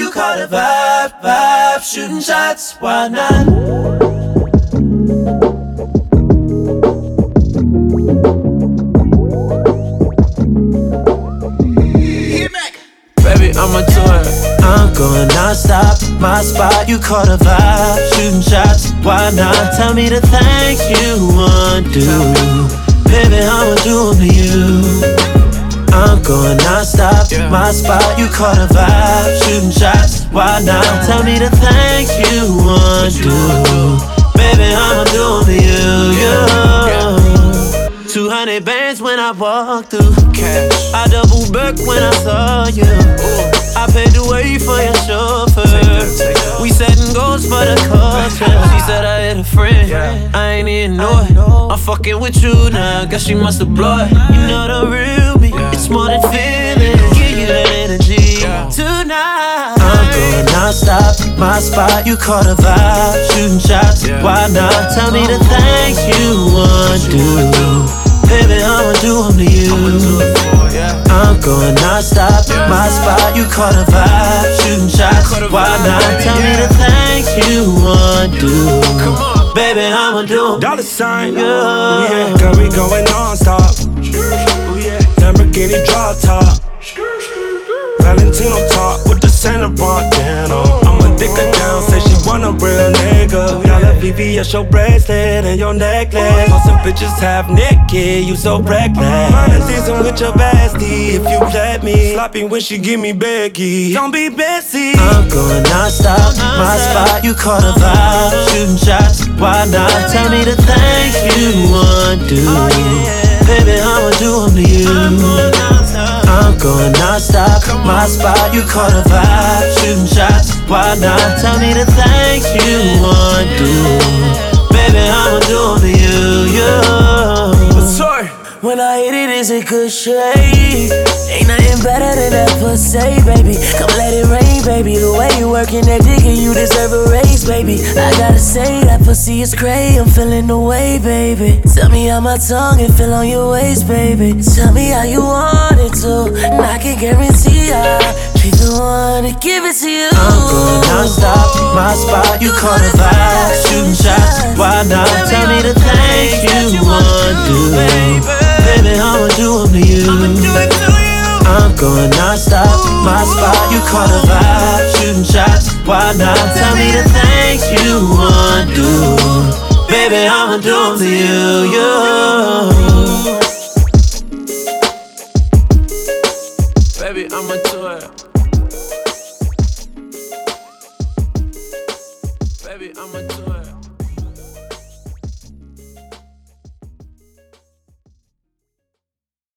you caught a vibe, shooting shots, why not? Baby, I'ma do it. I'm going non-stop, my spot. You caught a vibe, shooting shots, why not? Tell me the things you undo. Baby, I'ma do them to you. I'm going non-stop, my spot. You caught a vibe, shooting shots, why not? Tell me the things you undo. Baby, I'ma do them to you. 200 bands when I walk through. I double back when I saw you. I paid the way for your chauffeur. We setting goals for the culture. She said I had a friend, I ain't even know it. I'm fucking with you now, guess she must have blown it. You know the real me, it's more than feeling. Give you that energy tonight. I'm going non-stop, my spot. You caught a vibe, shooting shots, why not? Tell me the things you undo. Baby, I'ma do them to you. I'm going non-stop, my spot. You caught a vibe, shooting shots, why not? Tell me the things you undo. Baby, I'ma do them. Dollar sign, yeah, girl, we going non-stop. Lamborghini drop top, Valentino top with the Santa Montana. I'ma dick her down, say she want a real nigga. Got a VVS, your bracelet and your necklace. All some bitches half naked, you so reckless. Mindin' season with your bestie, if you let me. Sloppy when she give me Becky, don't be Bessie. I'm going non-stop, my spot. You caught a vibe, shooting shots, why not? Tell me the things you undo. Baby, I'ma do them to you. I'm going non-stop, my spot. You caught a vibe, shooting shots, why not? Tell me the things you undo. Baby, I'ma do them to you. Sorry. When I hit it, it's a good shade. Ain't nothing better than that pussy, baby. Come let it rain, baby. The way you working that dick, and you deserve a raise, baby. I gotta say, that pussy is crazy. I'm feeling the way, baby. Tell me how my tongue and feel on your waist, baby. Tell me how you want it to, and I can guarantee I'll be the one to give it to you. I'm going non-stop, my spot. You caught a vibe, shooting shots, why not? Tell me the things you undo. Baby, I'ma do them to you. I'm going non-stop, my spot. You caught a vibe, shooting shots, why not? Tell me the things you undo. Baby, I'ma do them to you. Baby, I'ma do it. Baby, I'ma do it.